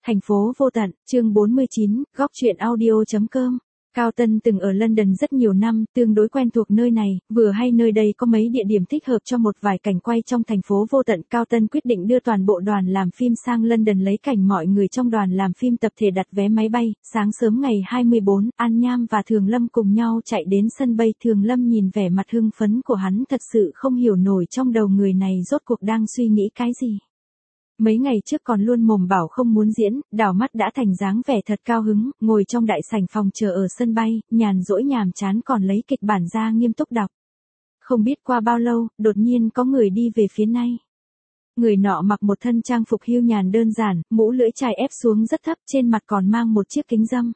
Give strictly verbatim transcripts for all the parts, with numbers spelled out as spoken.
Thành phố vô tận, chương bốn mươi chín, góc truyện audio.com. Cao Tân từng ở London rất nhiều năm, tương đối quen thuộc nơi này, vừa hay nơi đây có mấy địa điểm thích hợp cho một vài cảnh quay trong thành phố vô tận. Cao Tân quyết định đưa toàn bộ đoàn làm phim sang London lấy cảnh mọi người trong đoàn làm phim tập thể đặt vé máy bay. Sáng sớm ngày hai mươi bốn, An Nham và Thường Lâm cùng nhau chạy đến sân bay. Thường Lâm nhìn vẻ mặt hưng phấn của hắn thật sự không hiểu nổi trong đầu người này rốt cuộc đang suy nghĩ cái gì. Mấy ngày trước còn luôn mồm bảo không muốn diễn, đảo mắt đã thành dáng vẻ thật cao hứng, ngồi trong đại sảnh phòng chờ ở sân bay, nhàn rỗi nhàm chán còn lấy kịch bản ra nghiêm túc đọc. Không biết qua bao lâu, đột nhiên có người đi về phía này. Người nọ mặc một thân trang phục hưu nhàn đơn giản, mũ lưỡi chai ép xuống rất thấp, trên mặt còn mang một chiếc kính râm.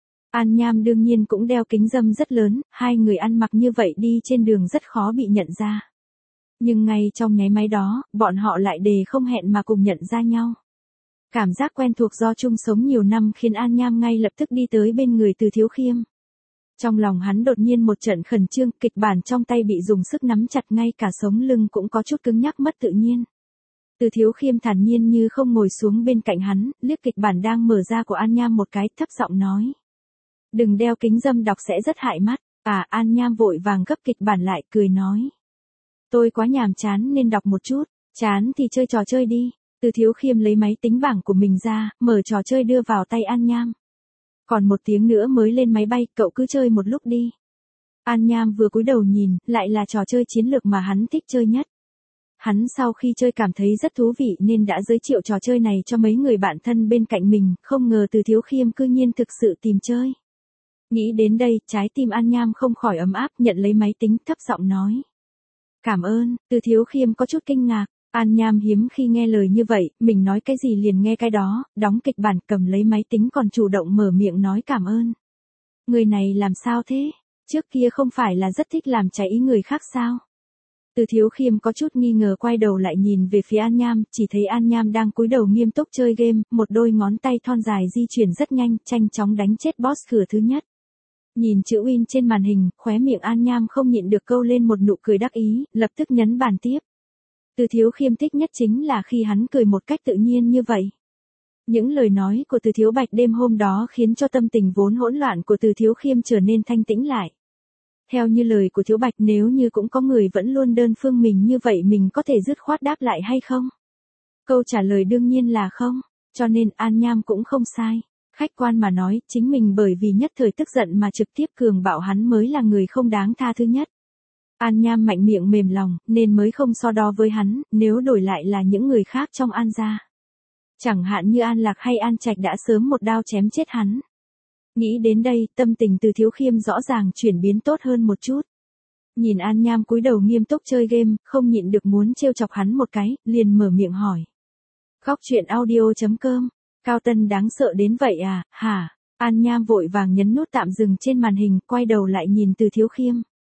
An Nham đương nhiên cũng đeo kính râm rất lớn, hai người ăn mặc như vậy đi trên đường rất khó bị nhận ra. Nhưng ngay trong nháy máy đó, bọn họ lại đề không hẹn mà cùng nhận ra nhau. Cảm giác quen thuộc do chung sống nhiều năm khiến An Nham ngay lập tức đi tới bên người Từ Thiếu Khiêm. Trong lòng hắn đột nhiên một trận khẩn trương, kịch bản trong tay bị dùng sức nắm chặt, ngay cả sống lưng cũng có chút cứng nhắc mất tự nhiên. Từ Thiếu Khiêm thản nhiên như không ngồi xuống bên cạnh hắn, liếc kịch bản đang mở ra của An Nham một cái, thấp giọng nói. Đừng đeo kính râm đọc sẽ rất hại mắt. À, An Nham vội vàng gấp kịch bản lại, cười nói. Tôi quá nhàm chán nên đọc một chút, chán thì chơi trò chơi đi. Từ Thiếu Khiêm lấy máy tính bảng của mình ra, mở trò chơi đưa vào tay An Nham. Còn một tiếng nữa mới lên máy bay, cậu cứ chơi một lúc đi. An Nham vừa cúi đầu nhìn, lại là trò chơi chiến lược mà hắn thích chơi nhất. Hắn sau khi chơi cảm thấy rất thú vị nên đã giới thiệu trò chơi này cho mấy người bạn thân bên cạnh mình, không ngờ Từ Thiếu Khiêm cư nhiên thực sự tìm chơi. Nghĩ đến đây, trái tim An Nham không khỏi ấm áp, nhận lấy máy tính, thấp giọng nói. Cảm ơn. Từ Thiếu Khiêm có chút kinh ngạc, An Nham hiếm khi nghe lời như vậy, mình nói cái gì liền nghe cái đó, đóng kịch bản cầm lấy máy tính còn chủ động mở miệng nói cảm ơn. Người này làm sao thế? Trước kia không phải là rất thích làm trái ý người khác sao? Từ Thiếu Khiêm có chút nghi ngờ quay đầu lại nhìn về phía An Nham, chỉ thấy An Nham đang cúi đầu nghiêm túc chơi game, một đôi ngón tay thon dài di chuyển rất nhanh, nhanh chóng đánh chết boss cửa thứ nhất. Nhìn chữ Win trên màn hình, khóe miệng An Nham không nhịn được câu lên một nụ cười đắc ý, lập tức nhấn bàn tiếp. Từ Thiếu Khiêm thích nhất chính là khi hắn cười một cách tự nhiên như vậy. Những lời nói của Từ Thiếu Bạch đêm hôm đó khiến cho tâm tình vốn hỗn loạn của Từ Thiếu Khiêm trở nên thanh tĩnh lại. Theo như lời của Thiếu Bạch, nếu như cũng có người vẫn luôn đơn phương mình như vậy mình có thể dứt khoát đáp lại hay không? Câu trả lời đương nhiên là không, cho nên An Nham cũng không sai. Khách quan mà nói, chính mình bởi vì nhất thời tức giận mà trực tiếp cường bạo hắn mới là người không đáng tha thứ nhất. An Nham mạnh miệng mềm lòng, nên mới không so đo với hắn, nếu đổi lại là những người khác trong An gia. Chẳng hạn như An Lạc hay An Trạch đã sớm một đao chém chết hắn. Nghĩ đến đây, tâm tình Từ Thiếu Khiêm rõ ràng chuyển biến tốt hơn một chút. Nhìn An Nham cúi đầu nghiêm túc chơi game, không nhịn được muốn trêu chọc hắn một cái, liền mở miệng hỏi. Góc truyện audio.com. Cao Tân đáng sợ đến vậy à, hả? An Nham vội vàng nhấn nút tạm dừng trên màn hình, quay đầu lại nhìn Từ Thiếu Khiêm.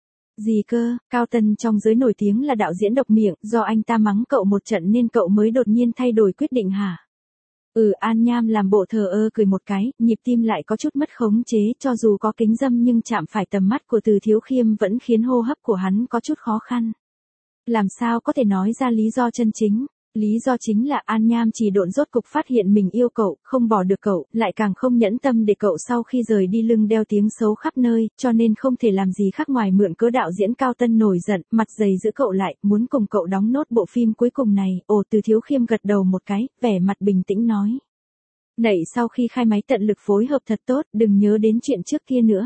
Gì cơ? Cao Tân trong giới nổi tiếng là đạo diễn độc miệng, do anh ta mắng cậu một trận nên cậu mới đột nhiên thay đổi quyết định hả? Ừ, An Nham làm bộ thờ ơ cười một cái, nhịp tim lại có chút mất khống chế, cho dù có kính râm nhưng chạm phải tầm mắt của Từ Thiếu Khiêm vẫn khiến hô hấp của hắn có chút khó khăn. Làm sao có thể nói ra lý do chân chính? Lý do chính là An Nham chỉ độn rốt cục phát hiện mình yêu cậu, không bỏ được cậu, lại càng không nhẫn tâm để cậu sau khi rời đi lưng đeo tiếng xấu khắp nơi, cho nên không thể làm gì khác ngoài mượn cớ đạo diễn Cao Tân nổi giận, mặt dày giữ cậu lại, muốn cùng cậu đóng nốt bộ phim cuối cùng này. Ồ, Từ Thiếu Khiêm gật đầu một cái, vẻ mặt bình tĩnh nói. Nảy sau khi khai máy tận lực phối hợp thật tốt, đừng nhớ đến chuyện trước kia nữa.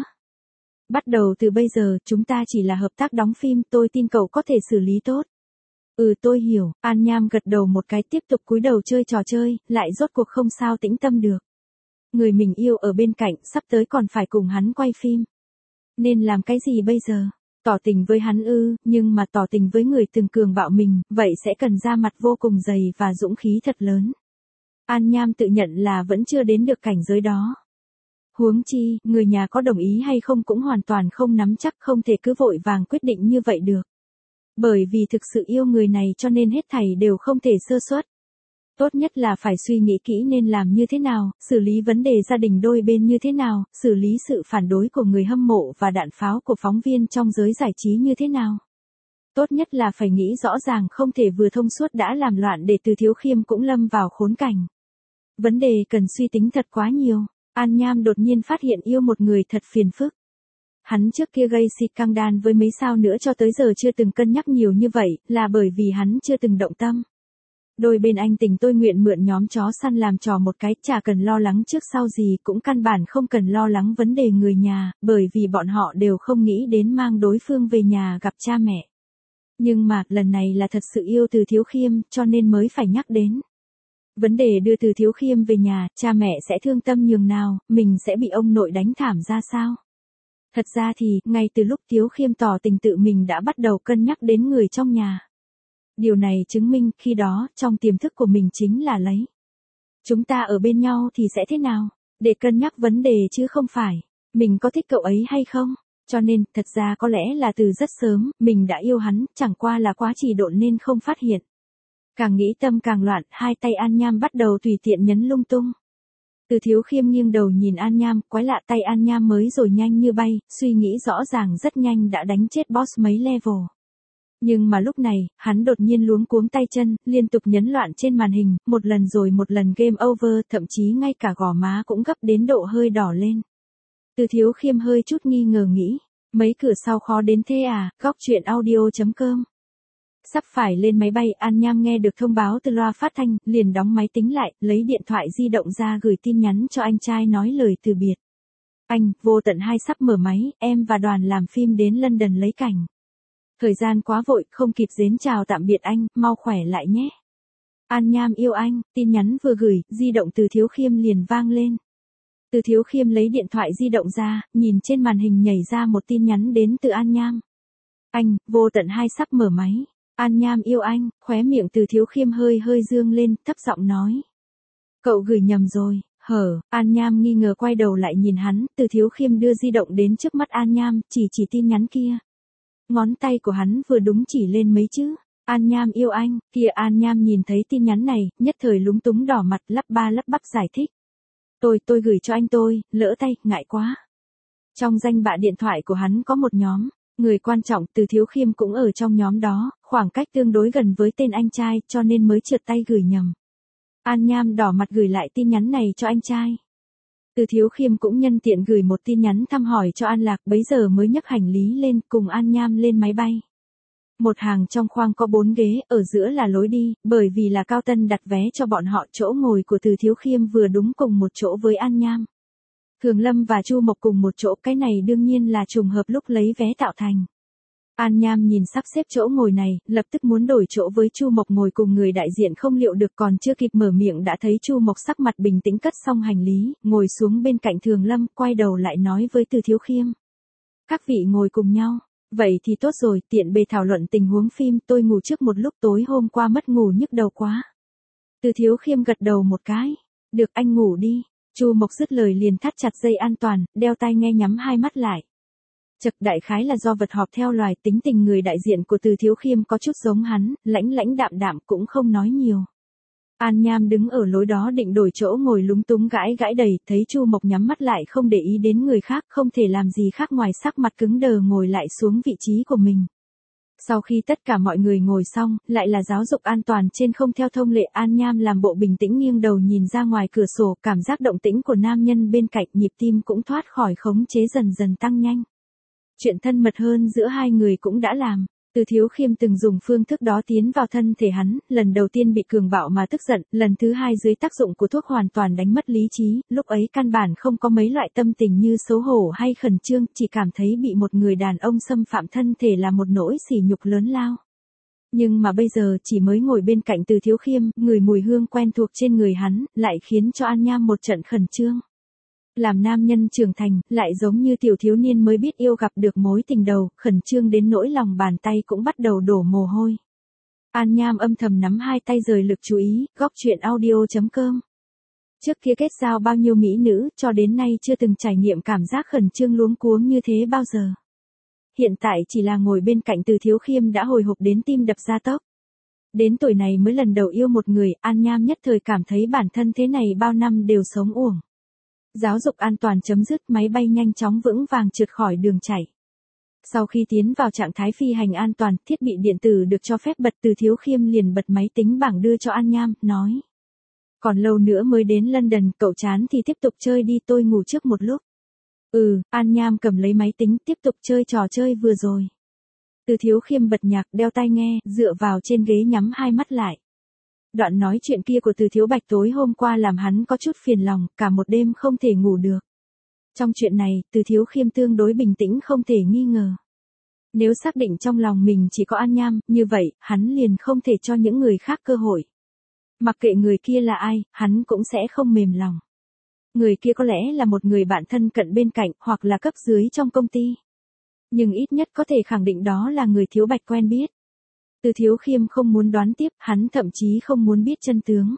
Bắt đầu từ bây giờ, chúng ta chỉ là hợp tác đóng phim, tôi tin cậu có thể xử lý tốt. Ừ, tôi hiểu. An Nham gật đầu một cái, tiếp tục cúi đầu chơi trò chơi, lại rốt cuộc không sao tĩnh tâm được. Người mình yêu ở bên cạnh, sắp tới còn phải cùng hắn quay phim. Nên làm cái gì bây giờ? Tỏ tình với hắn ư, nhưng mà tỏ tình với người từng cường bạo mình, vậy sẽ cần ra mặt vô cùng dày và dũng khí thật lớn. An Nham tự nhận là vẫn chưa đến được cảnh giới đó. Huống chi, người nhà có đồng ý hay không cũng hoàn toàn không nắm chắc, không thể cứ vội vàng quyết định như vậy được. Bởi vì thực sự yêu người này cho nên hết thảy đều không thể sơ suất. Tốt nhất là phải suy nghĩ kỹ nên làm như thế nào, xử lý vấn đề gia đình đôi bên như thế nào, xử lý sự phản đối của người hâm mộ và đạn pháo của phóng viên trong giới giải trí như thế nào. Tốt nhất là phải nghĩ rõ ràng, không thể vừa thông suốt đã làm loạn để Từ Thiếu Khiêm cũng lâm vào khốn cảnh. Vấn đề cần suy tính thật quá nhiều. An Nham đột nhiên phát hiện yêu một người thật phiền phức. Hắn trước kia gây xịt căng đan với mấy sao nữa cho tới giờ chưa từng cân nhắc nhiều như vậy, là bởi vì hắn chưa từng động tâm. Đôi bên anh tình tôi nguyện mượn nhóm chó săn làm trò một cái, chả cần lo lắng trước sau gì, cũng căn bản không cần lo lắng vấn đề người nhà, bởi vì bọn họ đều không nghĩ đến mang đối phương về nhà gặp cha mẹ. Nhưng mà, lần này là thật sự yêu Từ Thiếu Khiêm, cho nên mới phải nhắc đến. Vấn đề đưa Từ Thiếu Khiêm về nhà, cha mẹ sẽ thương tâm nhường nào, mình sẽ bị ông nội đánh thảm ra sao? Thật ra thì, ngay từ lúc Thiếu Khiêm tỏ tình tự mình đã bắt đầu cân nhắc đến người trong nhà. Điều này chứng minh, khi đó, trong tiềm thức của mình chính là lấy. Chúng ta ở bên nhau thì sẽ thế nào? Để cân nhắc vấn đề chứ không phải, mình có thích cậu ấy hay không? Cho nên, thật ra có lẽ là từ rất sớm, mình đã yêu hắn, chẳng qua là quá trì độn nên không phát hiện. Càng nghĩ tâm càng loạn, hai tay An Nham bắt đầu tùy tiện nhấn lung tung. Từ Thiếu Khiêm nghiêng đầu nhìn An Nham, quái lạ tay An Nham mới rồi nhanh như bay, suy nghĩ rõ ràng rất nhanh đã đánh chết boss mấy level. Nhưng mà lúc này, hắn đột nhiên luống cuống tay chân, liên tục nhấn loạn trên màn hình, một lần rồi một lần game over, thậm chí ngay cả gò má cũng gấp đến độ hơi đỏ lên. Từ Thiếu Khiêm hơi chút nghi ngờ nghĩ, mấy cửa sau khó đến thế à, góc truyện audio chấm com. Sắp phải lên máy bay, An Nham nghe được thông báo từ loa phát thanh, liền đóng máy tính lại, lấy điện thoại di động ra gửi tin nhắn cho anh trai nói lời từ biệt. Anh, Vô Tận hai sắp mở máy, em và đoàn làm phim đến London lấy cảnh. Thời gian quá vội, không kịp đến chào tạm biệt anh, mau khỏe lại nhé. An Nham yêu anh, tin nhắn vừa gửi, di động Từ Thiếu Khiêm liền vang lên. Từ Thiếu Khiêm lấy điện thoại di động ra, nhìn trên màn hình nhảy ra một tin nhắn đến từ An Nham. Anh, Vô Tận hai sắp mở máy. An Nham yêu anh, khóe miệng Từ Thiếu Khiêm hơi hơi dương lên, thấp giọng nói. Cậu gửi nhầm rồi, hở, An Nham nghi ngờ quay đầu lại nhìn hắn, Từ Thiếu Khiêm đưa di động đến trước mắt An Nham, chỉ chỉ tin nhắn kia. Ngón tay của hắn vừa đúng chỉ lên mấy chữ, An Nham yêu anh, kia An Nham nhìn thấy tin nhắn này, nhất thời lúng túng đỏ mặt lắp ba lắp bắp giải thích. Tôi, tôi gửi cho anh tôi, lỡ tay, ngại quá. Trong danh bạ điện thoại của hắn có một nhóm, người quan trọng Từ Thiếu Khiêm cũng ở trong nhóm đó, khoảng cách tương đối gần với tên anh trai, cho nên mới trượt tay gửi nhầm. An Nham đỏ mặt gửi lại tin nhắn này cho anh trai. Từ Thiếu Khiêm cũng nhân tiện gửi một tin nhắn thăm hỏi cho An Lạc, bấy giờ mới nhấc hành lý lên cùng An Nham lên máy bay. Một hàng trong khoang có bốn ghế, ở giữa là lối đi, bởi vì là Cao Tân đặt vé cho bọn họ, chỗ ngồi của Từ Thiếu Khiêm vừa đúng cùng một chỗ với An Nham. Thường Lâm và Chu Mộc cùng một chỗ, cái này đương nhiên là trùng hợp lúc lấy vé tạo thành. An Nham nhìn sắp xếp chỗ ngồi này, lập tức muốn đổi chỗ với Chu Mộc ngồi cùng người đại diện không liệu được, còn chưa kịp mở miệng đã thấy Chu Mộc sắc mặt bình tĩnh cất xong hành lý, ngồi xuống bên cạnh Thường Lâm, quay đầu lại nói với Từ Thiếu Khiêm. Các vị ngồi cùng nhau, vậy thì tốt rồi, tiện bề thảo luận tình huống phim, tôi ngủ trước một lúc, tối hôm qua mất ngủ nhức đầu quá. Từ Thiếu Khiêm gật đầu một cái, được anh ngủ đi. Chu Mộc dứt lời liền thắt chặt dây an toàn, đeo tai nghe nhắm hai mắt lại. Chật, đại khái là do vật họp theo loài, tính tình người đại diện của Từ Thiếu Khiêm có chút giống hắn, lãnh lãnh đạm đạm cũng không nói nhiều. An Nham đứng ở lối đó định đổi chỗ ngồi lúng túng gãi gãi đầy, thấy Chu Mộc nhắm mắt lại không để ý đến người khác, không thể làm gì khác ngoài sắc mặt cứng đờ ngồi lại xuống vị trí của mình. Sau khi tất cả mọi người ngồi xong, lại là giáo dục an toàn trên không theo thông lệ, An Nham làm bộ bình tĩnh nghiêng đầu nhìn ra ngoài cửa sổ, cảm giác động tĩnh của nam nhân bên cạnh, nhịp tim cũng thoát khỏi khống chế dần dần tăng nhanh. Chuyện thân mật hơn giữa hai người cũng đã làm. Từ Thiếu Khiêm từng dùng phương thức đó tiến vào thân thể hắn, lần đầu tiên bị cường bạo mà tức giận, lần thứ hai dưới tác dụng của thuốc hoàn toàn đánh mất lý trí, lúc ấy căn bản không có mấy loại tâm tình như xấu hổ hay khẩn trương, chỉ cảm thấy bị một người đàn ông xâm phạm thân thể là một nỗi sỉ nhục lớn lao. Nhưng mà bây giờ chỉ mới ngồi bên cạnh Từ Thiếu Khiêm, người mùi hương quen thuộc trên người hắn, lại khiến cho An Nham một trận khẩn trương. Làm nam nhân trưởng thành, lại giống như tiểu thiếu niên mới biết yêu gặp được mối tình đầu, khẩn trương đến nỗi lòng bàn tay cũng bắt đầu đổ mồ hôi. An Nham âm thầm nắm hai tay rời lực chú ý, góc truyện audio chấm com. Trước kia kết giao bao nhiêu mỹ nữ, cho đến nay chưa từng trải nghiệm cảm giác khẩn trương luống cuống như thế bao giờ. Hiện tại chỉ là ngồi bên cạnh Từ Thiếu Khiêm đã hồi hộp đến tim đập ra tốc. Đến tuổi này mới lần đầu yêu một người, An Nham nhất thời cảm thấy bản thân thế này bao năm đều sống uổng. Giáo dục an toàn chấm dứt, máy bay nhanh chóng vững vàng trượt khỏi đường chạy. Sau khi tiến vào trạng thái phi hành an toàn, thiết bị điện tử được cho phép bật, Từ Thiếu Khiêm liền bật máy tính bảng đưa cho An Nham, nói. Còn lâu nữa mới đến London, cậu chán thì tiếp tục chơi đi, tôi ngủ trước một lúc. Ừ, An Nham cầm lấy máy tính, tiếp tục chơi trò chơi vừa rồi. Từ Thiếu Khiêm bật nhạc, đeo tai nghe, dựa vào trên ghế nhắm hai mắt lại. Đoạn nói chuyện kia của Từ Thiếu Bạch tối hôm qua làm hắn có chút phiền lòng, cả một đêm không thể ngủ được. Trong chuyện này, Từ Thiếu Khiêm tương đối bình tĩnh không thể nghi ngờ. Nếu xác định trong lòng mình chỉ có An Nham, như vậy, hắn liền không thể cho những người khác cơ hội. Mặc kệ người kia là ai, hắn cũng sẽ không mềm lòng. Người kia có lẽ là một người bạn thân cận bên cạnh, hoặc là cấp dưới trong công ty. Nhưng ít nhất có thể khẳng định đó là người Thiếu Bạch quen biết. Từ Thiếu Khiêm không muốn đoán tiếp, hắn thậm chí không muốn biết chân tướng.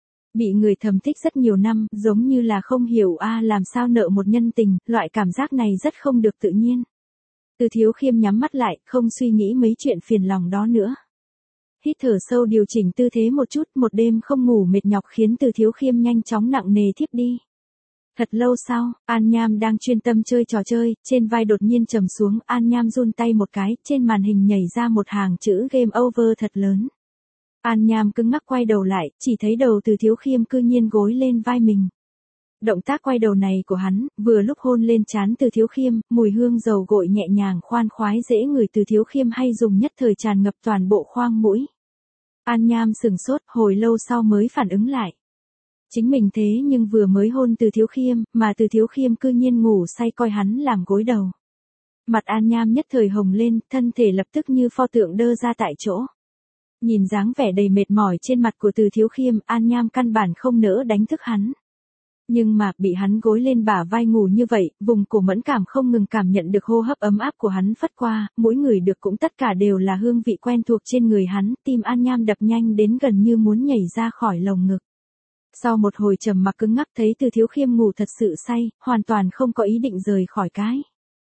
Bị người thầm thích rất nhiều năm, giống như là không hiểu a làm sao nợ một nhân tình, loại cảm giác này rất không được tự nhiên. Từ Thiếu Khiêm nhắm mắt lại, không suy nghĩ mấy chuyện phiền lòng đó nữa. Hít thở sâu điều chỉnh tư thế một chút, một đêm không ngủ mệt nhọc khiến Từ Thiếu Khiêm nhanh chóng nặng nề thiếp đi. Thật lâu sau, An Nham đang chuyên tâm chơi trò chơi, trên vai đột nhiên trầm xuống, An Nham run tay một cái, trên màn hình nhảy ra một hàng chữ game over thật lớn. An Nham cứng ngắc quay đầu lại, chỉ thấy đầu Từ Thiếu Khiêm cư nhiên gối lên vai mình. Động tác quay đầu này của hắn, vừa lúc hôn lên trán Từ Thiếu Khiêm, mùi hương dầu gội nhẹ nhàng khoan khoái dễ ngửi Từ Thiếu Khiêm hay dùng nhất thời tràn ngập toàn bộ khoang mũi. An Nham sừng sốt, hồi lâu sau mới phản ứng lại. Chính mình thế nhưng vừa mới hôn Từ Thiếu Khiêm, mà Từ Thiếu Khiêm cư nhiên ngủ say coi hắn làm gối đầu. Mặt An Nham nhất thời hồng lên, thân thể lập tức như pho tượng đơ ra tại chỗ. Nhìn dáng vẻ đầy mệt mỏi trên mặt của Từ Thiếu Khiêm, An Nham căn bản không nỡ đánh thức hắn. Nhưng mà, bị hắn gối lên bả vai ngủ như vậy, vùng cổ mẫn cảm không ngừng cảm nhận được hô hấp ấm áp của hắn phất qua, mỗi người được cũng tất cả đều là hương vị quen thuộc trên người hắn, tim An Nham đập nhanh đến gần như muốn nhảy ra khỏi lồng ngực. Sau một hồi trầm mặc cứng ngắc thấy Từ Thiếu Khiêm ngủ thật sự say, hoàn toàn không có ý định rời khỏi cái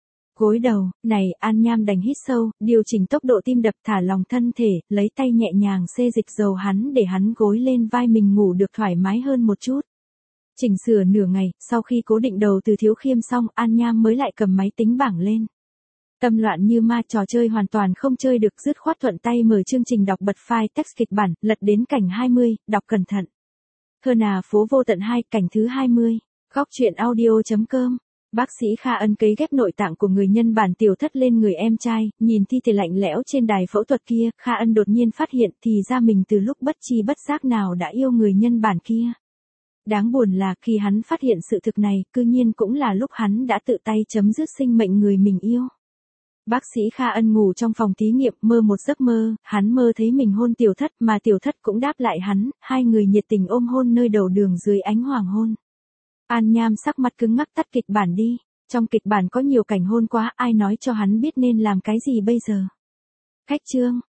gối đầu, này, An Nham đành hít sâu, điều chỉnh tốc độ tim đập thả lòng thân thể, lấy tay nhẹ nhàng xê dịch dầu hắn để hắn gối lên vai mình ngủ được thoải mái hơn một chút. Chỉnh sửa nửa ngày, sau khi cố định đầu Từ Thiếu Khiêm xong, An Nham mới lại cầm máy tính bảng lên. Tâm loạn như ma, trò chơi hoàn toàn không chơi được, dứt khoát thuận tay mở chương trình đọc bật file text kịch bản, lật đến cảnh hai mươi, đọc cẩn thận. Thơ nà phố vô tận hai, cảnh thứ hai mươi. Góc truyện audio chấm com. Bác sĩ Kha Ân cấy ghép nội tạng của người nhân bản tiểu thất lên người em trai, nhìn thi thể lạnh lẽo trên đài phẫu thuật kia, Kha Ân đột nhiên phát hiện thì ra mình từ lúc bất chi bất giác nào đã yêu người nhân bản kia. Đáng buồn là khi hắn phát hiện sự thực này, cư nhiên cũng là lúc hắn đã tự tay chấm dứt sinh mệnh người mình yêu. Bác sĩ Kha Ân ngủ trong phòng thí nghiệm, mơ một giấc mơ, hắn mơ thấy mình hôn tiểu thất mà tiểu thất cũng đáp lại hắn, hai người nhiệt tình ôm hôn nơi đầu đường dưới ánh hoàng hôn. An Nham sắc mặt cứng ngắc tắt kịch bản đi, trong kịch bản có nhiều cảnh hôn quá, ai nói cho hắn biết nên làm cái gì bây giờ. Cách chương